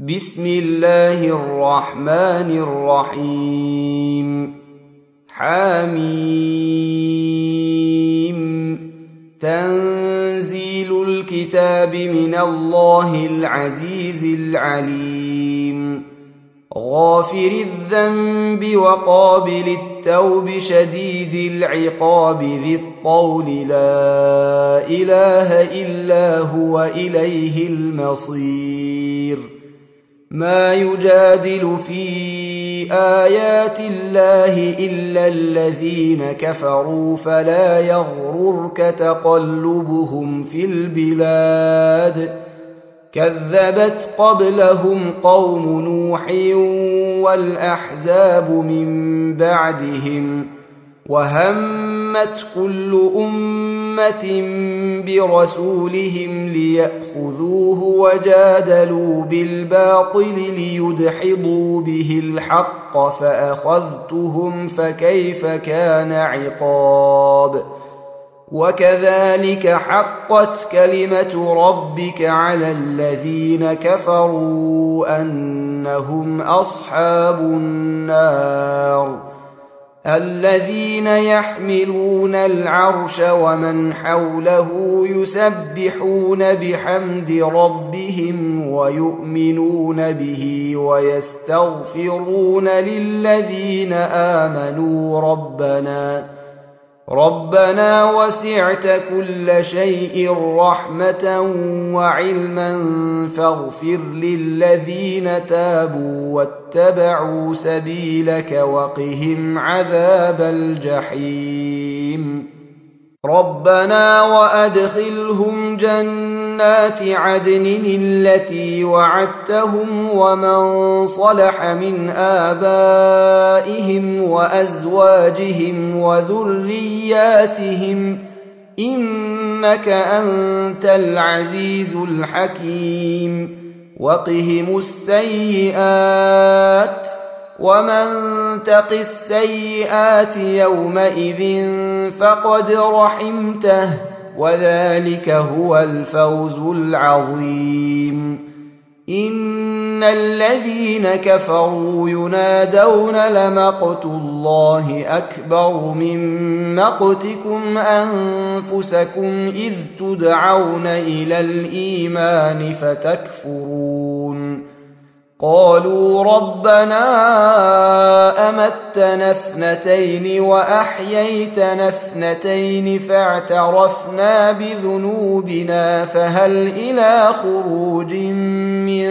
بسم الله الرحمن الرحيم. حميم. تنزيل الكتاب من الله العزيز العليم. غافر الذنب وقابل التوب شديد العقاب ذي الطول لا إله إلا هو إليه المصير. ما يجادل في آيات الله إلا الذين كفروا فلا يغررك تقلبهم في البلاد. كذبت قبلهم قوم نوح والأحزاب من بعدهم وهمت كل أمة برسولهم ليأخذوه وجادلوا بالباطل ليدحضوا به الحق فأخذتهم فكيف كان عقاب. وكذلك حقت كلمة ربك على الذين كفروا أنهم أصحاب النار. الذين يحملون العرش ومن حوله يسبحون بحمد ربهم ويؤمنون به ويستغفرون للذين آمنوا ربنا وسعت كل شيء رحمة وعلما فاغفر للذين تابوا واتبعوا سبيلك وقهم عذاب الجحيم. ربنا وأدخلهم جنات عدن التي وعدتهم ومن صلح من آبائهم وأزواجهم وذرياتهم إنك أنت العزيز الحكيم. وقهم السيئات ومن تق السيئات يومئذ فقد رحمته وذلك هو الفوز العظيم. إن الذين كفروا ينادون لمقت الله أكبر من مقتكم أنفسكم إذ تدعون إلى الإيمان فتكفرون. قالوا ربنا أمتنا اثنتين وأحييتنا اثنتين فاعترفنا بذنوبنا فهل إلى خروج من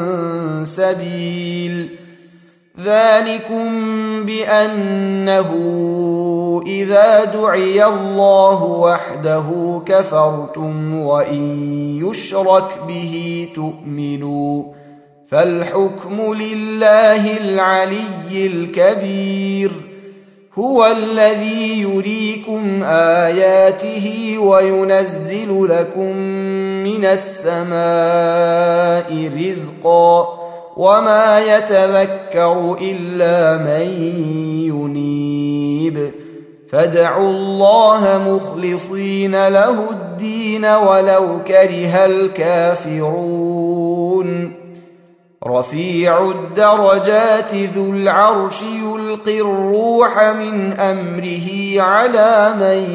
سبيل. ذلكم بأنه إذا دعي الله وحده كفرتم وإن يشرك به تؤمنوا فالحكم لله العلي الكبير. هو الذي يريكم آياته وينزل لكم من السماء رزقا وما يتذكر إلا من ينيب. فادعوا الله مخلصين له الدين ولو كره الكافرون. رفيع الدرجات ذو العرش يلقي الروح من أمره على من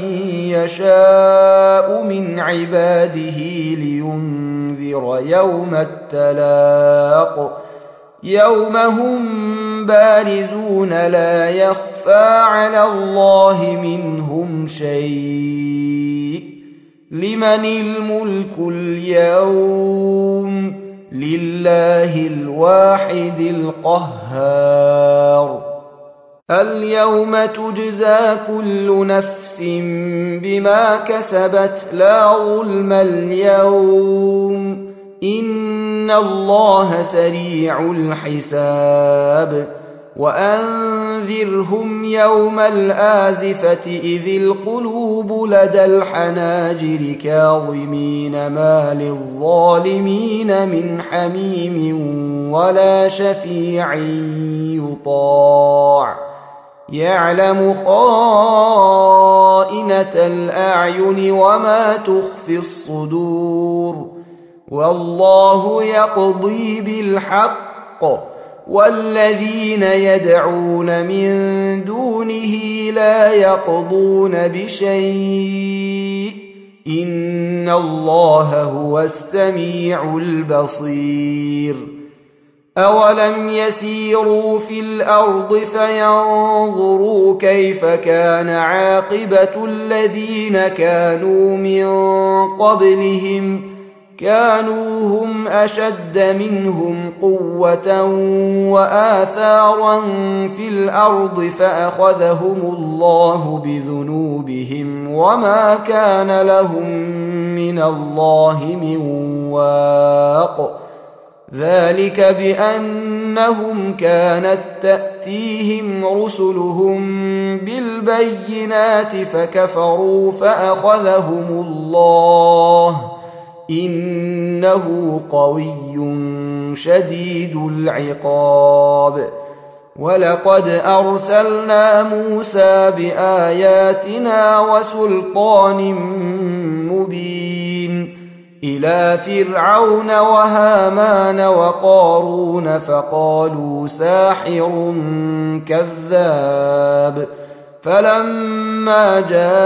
يشاء من عباده لينذر يوم التلاق يوم هم بارزون لا يخفى على الله منهم شيء. لمن الملك اليوم؟ لله الواحد القهار. اليوم تجزى كل نفس بما كسبت لا ظلم اليوم إن الله سريع الحساب. وأنذرهم يوم الآزفة إذ القلوب لدى الحناجر كاظمين ما للظالمين من حميم ولا شفيع يطاع. يعلم خائنة الأعين وما تخفي الصدور والله يقضي بالحق والذين يدعون من دونه لا يقضون بشيء إن الله هو السميع البصير أولم يسيروا في الأرض فينظروا كيف كان عاقبة الذين كانوا من قبلهم كانوا هم أشد منهم قوة وآثارا في الأرض فأخذهم الله بذنوبهم وما كان لهم من الله من واق ذلك بأنهم كانت تأتيهم رسلهم بالبينات فكفروا فأخذهم الله إنه قوي شديد العقاب ولقد أرسلنا موسى بآياتنا وسلطان مبين إلى فرعون وهامان وقارون فقالوا ساحر كذاب فلما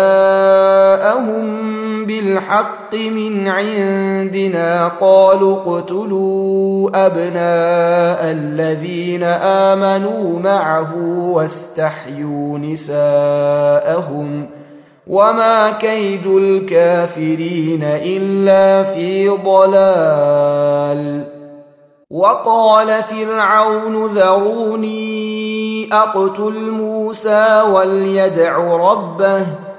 جاءهم بالحق من عندنا قالوا اقتلوا أبناء الذين آمنوا معه واستحيوا نساءهم وما كيد الكافرين إلا في ضلال وقال فرعون ذروني أقتل موسى وليدع ربه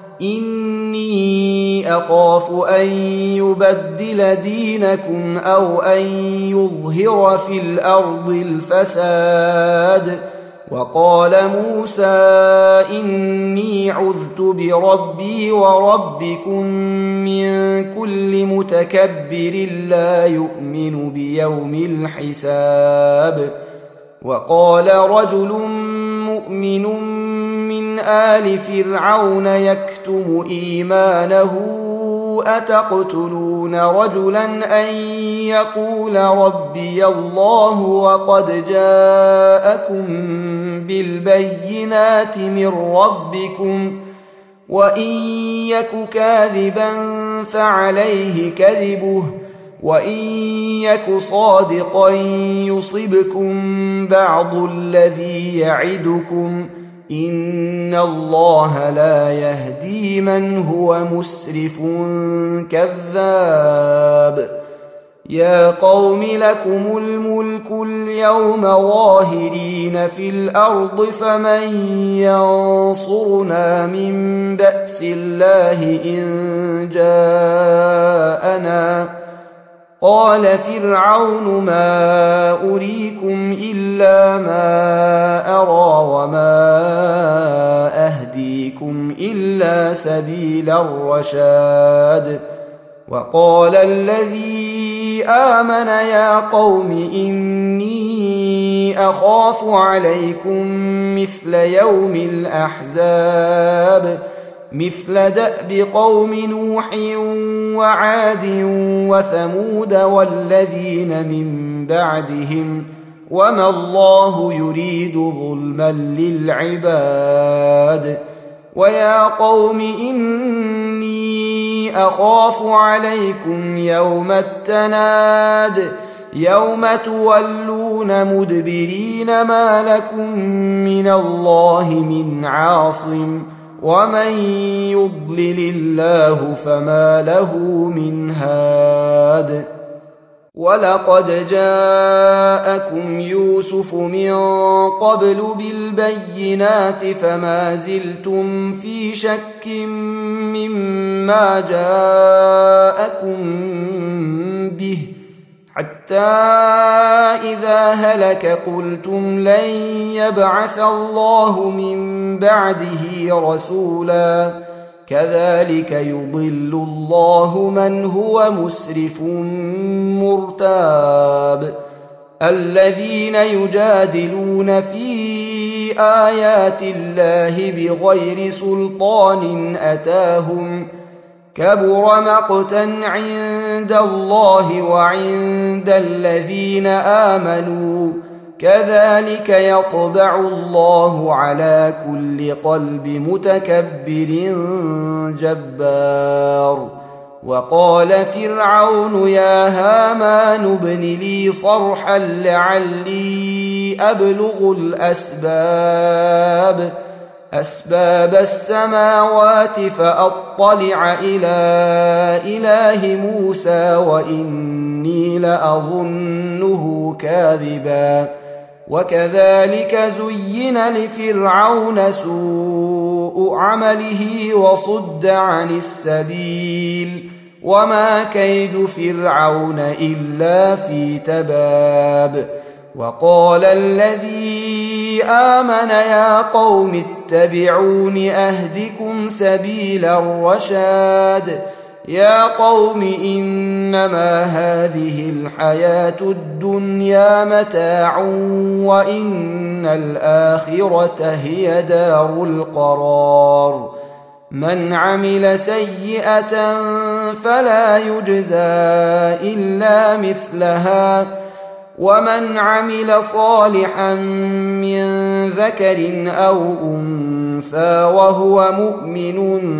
إني أخاف أن يبدل دينكم أو أن يظهر في الأرض الفساد وقال موسى إني عذت بربي وربكم من كل متكبر لا يؤمن بيوم الحساب وقال رجل مؤمن من آل فرعون يكتم إيمانه أتقتلون رجلا أن يقول ربي الله وقد جاءكم بالبينات من ربكم وإن يك كاذبا فعليه كذبه وإن يك صادقا يصبكم بعض الذي يعدكم إن الله لا يهدي من هو مسرف كذاب يا قوم لكم الملك اليوم ظاهرين في الأرض فمن ينصرنا من بأس الله إن جاءنا قال فرعون ما أريكم إلا ما أرى وما أهديكم إلا سبيل الرشاد وقال الذي آمن يا قوم إني أخاف عليكم مثل يوم الأحزاب مثل دأب قوم نوح وعاد وثمود والذين من بعدهم وما الله يريد ظلما للعباد ويا قوم إني أخاف عليكم يوم التناد يوم تولون مدبرين ما لكم من الله من عاصم ومن يضلل الله فما له من هاد ولقد جاءكم يوسف من قبل بالبينات فما زلتم في شك مما جاءكم به حتى إذا هلك قلتم لن يبعث الله من بعده رسولا كذلك يضل الله من هو مسرف مرتاب الذين يجادلون في آيات الله بغير سلطان أتاهم كبر مقتا عند الله وعند الذين آمنوا كذلك يطبع الله على كل قلب متكبر جبار. وقال فرعون يا هامان ابن لي صرحا لعلي أبلغ أسباب السماوات فأطلع إلى إله موسى وإني لأظنه كاذبا. وكذلك زين لفرعون سوء عمله وصد عن السبيل وما كيد فرعون إلا في تباب. وقال الذي آمن يا قوم اتبعون أهدكم سبيل الرشاد. يا قوم إنما هذه الحياة الدنيا متاع وإن الآخرة هي دار القرار. من عمل سيئة فلا يجزى إلا مثلها ومن عمل صالحا من ذكر أو أنثى وهو مؤمن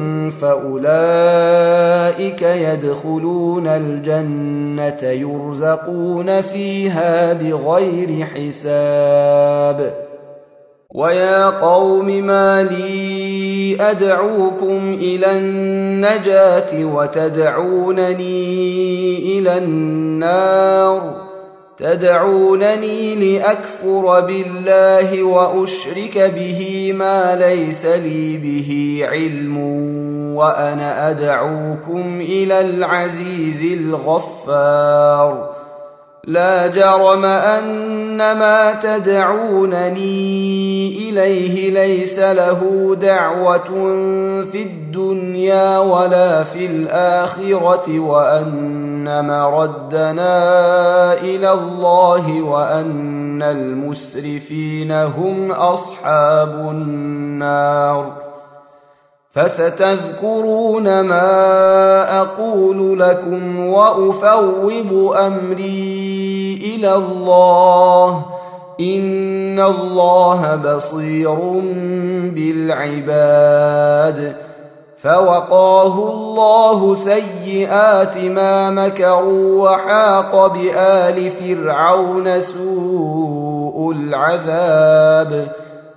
فأولئك يدخلون الجنة يرزقون فيها بغير حساب. ويا قوم ما لي أدعوكم إلى النجاة وتدعونني إلى النار تدعونني لأكفر بالله وأشرك به ما ليس لي به علم وأنا أدعوكم إلى العزيز الغفار. لا جرم أن ما تدعونني إليه ليس له دعوة في الدنيا ولا في الآخرة وأن مردنا إلى الله وأن المسرفين هم أصحاب النار. فستذكرون ما أقول لكم وأفوض أمري إلى الله إن الله بصير بالعباد. فوقاه الله سيئات ما مكروا وحاق بآل فرعون سوء العذاب.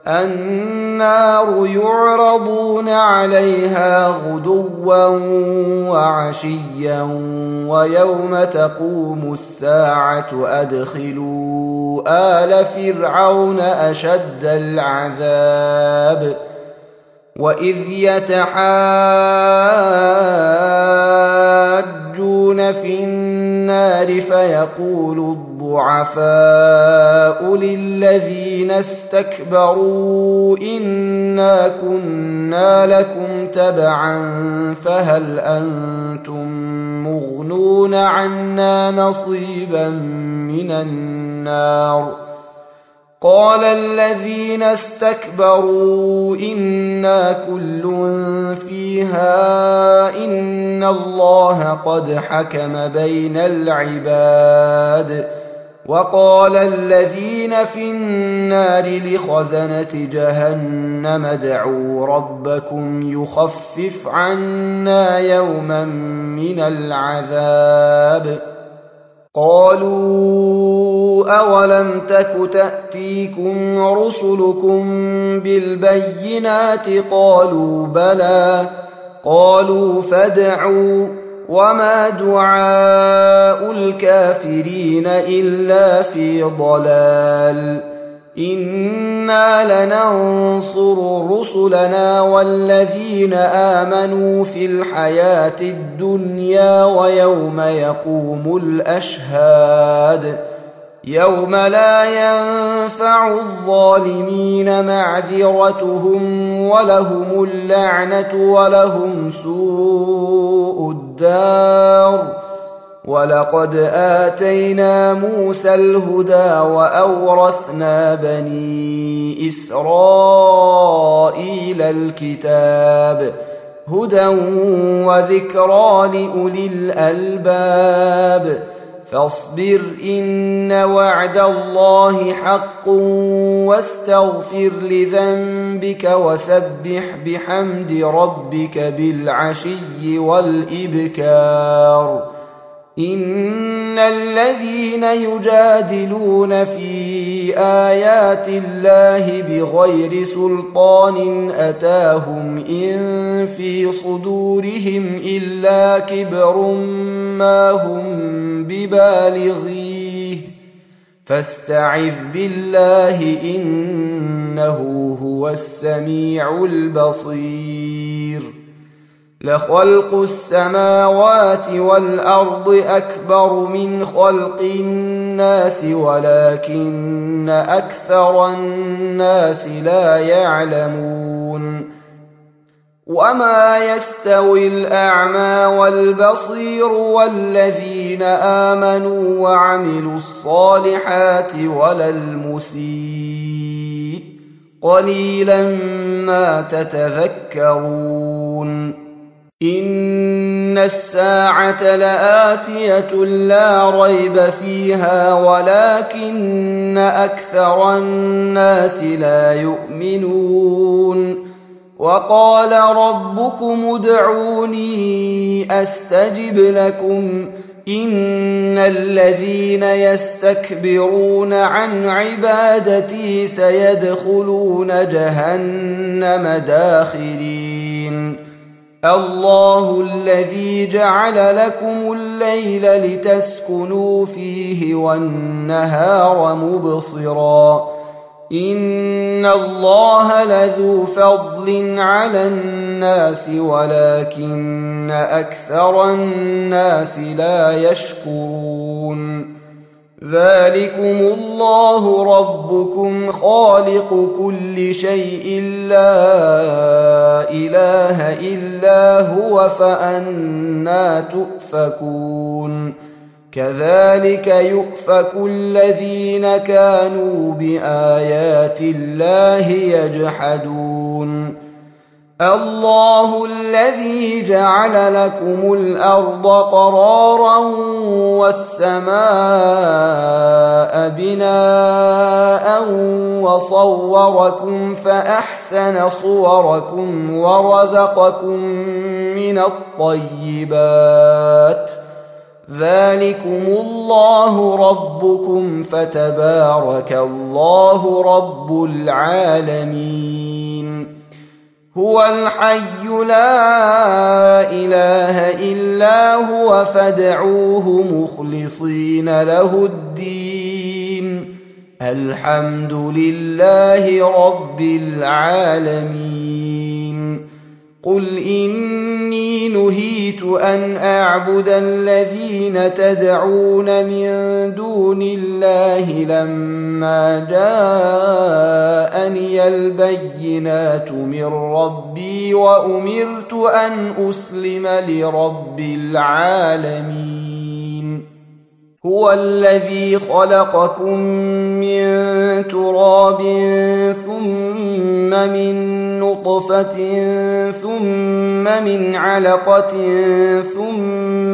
النار يعرضون عليها غدوا وعشيا ويوم تقوم الساعة أدخلوا آل فرعون أشد العذاب. وإذ يتحاجون في النار فيقول الضعفاء للذين استكبروا إنا كنا لكم تبعا فهل أنتم مغنون عنا نصيبا من النار. قال الذين استكبروا إنا كل فيها إن الله قد حكم بين العباد. وقال الذين في النار لخزنة جهنم ادعوا ربكم يخفف عنا يوما من العذاب. قالوا أولم تك تأتيكم رسلكم بالبينات قالوا بلى قالوا فادعوا وما دعاء الكافرين إلا في ضلال. إنا لننصر رسلنا والذين آمنوا في الحياة الدنيا ويوم يقوم الأشهاد. يوم لا ينفع الظالمين معذرتهم ولهم اللعنة ولهم سوء الدار. ولقد آتينا موسى الهدى وأورثنا بني إسرائيل الكتاب. هدى وذكرى لأولي الألباب فاصبر إن وعد الله حق واستغفر لذنبك وسبح بحمد ربك بالعشي والإبكار إن الذين يجادلون في آيات الله بغير سلطان أتاهم إن في صدورهم إلا كبر ما هم ببالغيه فاستعذ بالله إنه هو السميع البصير لخلق السماوات والأرض أكبر من خلق الناس ولكن أكثر الناس لا يعلمون وما يستوي الأعمى والبصير والذين آمنوا وعملوا الصالحات ولا المسيء قليلا ما تتذكرون إن الساعة لآتية لا ريب فيها ولكن أكثر الناس لا يؤمنون وقال ربكم ادعوني أستجب لكم إن الذين يستكبرون عن عبادتي سيدخلون جهنم داخرين الله الذي جعل لكم الليل لتسكنوا فيه والنهار مبصرا إن الله لذو فضل على الناس ولكن أكثر الناس لا يشكرون ذلكم الله ربكم خالق كل شيء لا إله إلا هو فأنى تؤفكون كذلك يؤفك الذين كانوا بآيات الله يجحدون الله الذي جعل لكم الأرض قرارا والسماء بناء وصوركم فأحسن صوركم ورزقكم من الطيبات ذلكم الله ربكم فتبارك الله رب العالمين هو الحي لا إله إلا هو فادعوه مخلصين له الدين الحمد لله رب العالمين قل إني نهيت أن أعبد الذين تدعون من دون الله لما جاءني البينات من ربي وأمرت أن أسلم لرب العالمين هو الذي خلقكم من تراب ثم من نطفة ثم من علقة ثم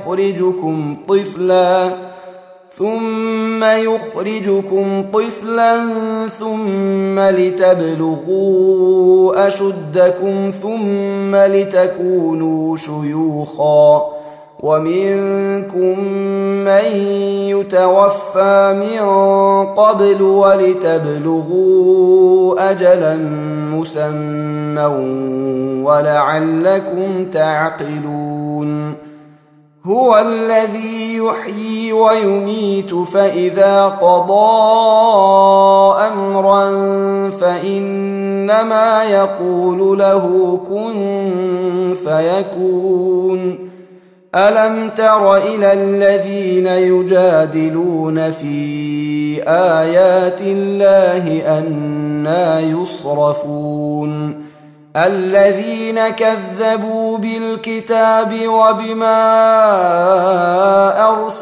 يخرجكم طفلا ثم لتبلغوا أشدكم ثم لتكونوا شيوخا ومنكم من يتوفى من قبل ولتبلغوا أجلا مسمى ولعلكم تعقلون هو الذي يحيي ويميت فإذا قضى أمرا فإنما يقول له كن فيكون ألم تر إلى الذين يجادلون في آيات الله أنى يصرفون الذين كذبوا بالكتاب وبما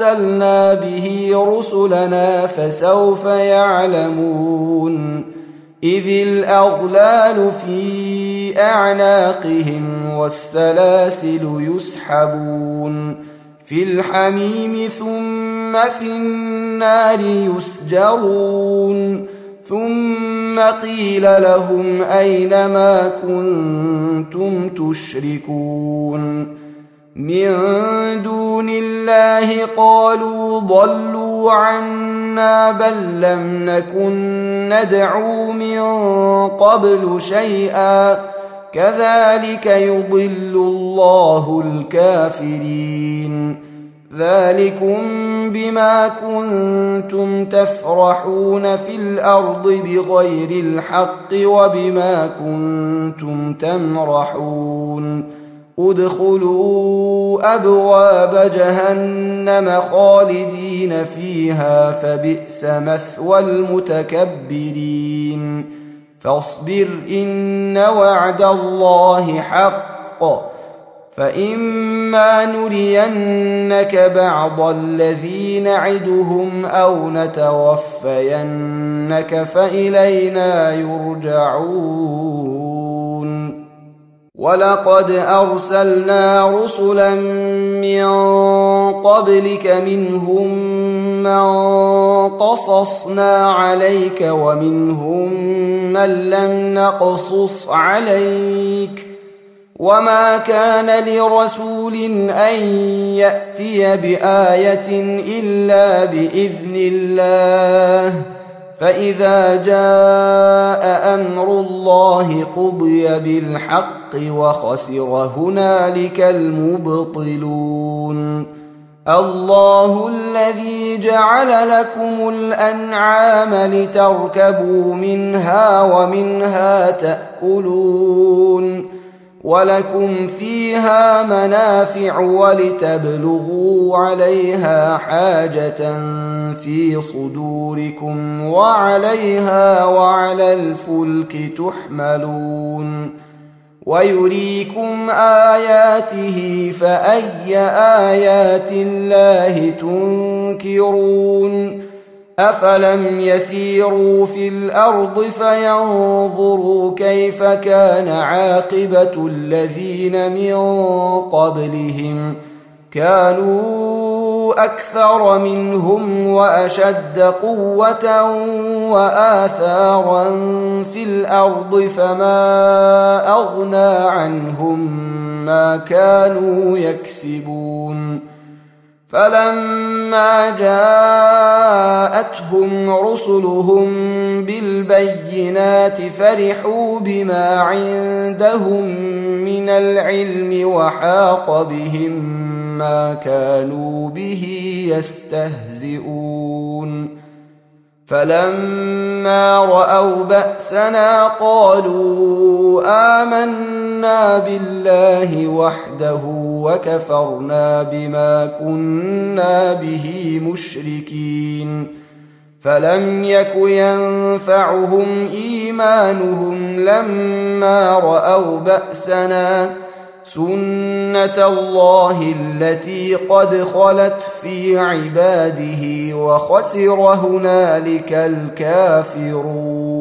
أرسلنا به رسلنا فسوف يعلمون إذ الأغلال في أعناقهم والسلاسل يسحبون في الحميم ثم في النار يسجرون ثم قيل لهم أين ما كنتم تشركون من دون الله قالوا ضلوا عنا بل لم نكن ندعو من قبل شيئا كذلك يضل الله الكافرين ذلكم بما كنتم تفرحون في الأرض بغير الحق وبما كنتم تمرحون ادخلوا أبواب جهنم خالدين فيها فبئس مثوى المتكبرين فاصبر إن وعد الله حق فإما نرينك بعض الذي نعدهم أو نتوفينك فإلينا يرجعون ولقد أرسلنا رسلا من قبلك منهم من قصصنا عليك ومنهم من لم نقصص عليك وما كان لرسول أن يأتي بآية إلا بإذن الله فإذا جاء أمر الله قضي بالحق وخسر هنالك المبطلون الله الذي جعل لكم الأنعام لتركبوا منها ومنها تأكلون ولكم فيها منافع ولتبلغوا عليها حاجة في صدوركم وعليها وعلى الفلك تحملون ويريكم آياته فأي آيات الله تنكرون أفلم يسيروا في الأرض فينظروا كيف كان عاقبة الذين من قبلهم كانوا أكثر منهم وأشد قوة وآثارا في الأرض فما أغنى عنهم ما كانوا يكسبون فلما جاءتهم رسلهم بالبينات فرحوا بما عندهم من العلم وحاق بهم ما كانوا به يستهزئون فلما رأوا بأسنا قالوا آمنا بالله وحده وكفرنا بما كنا به مشركين فلم يك ينفعهم إيمانهم لما رأوا بأسنا سنة الله التي قد خلت في عباده وخسر هنالك الكافرون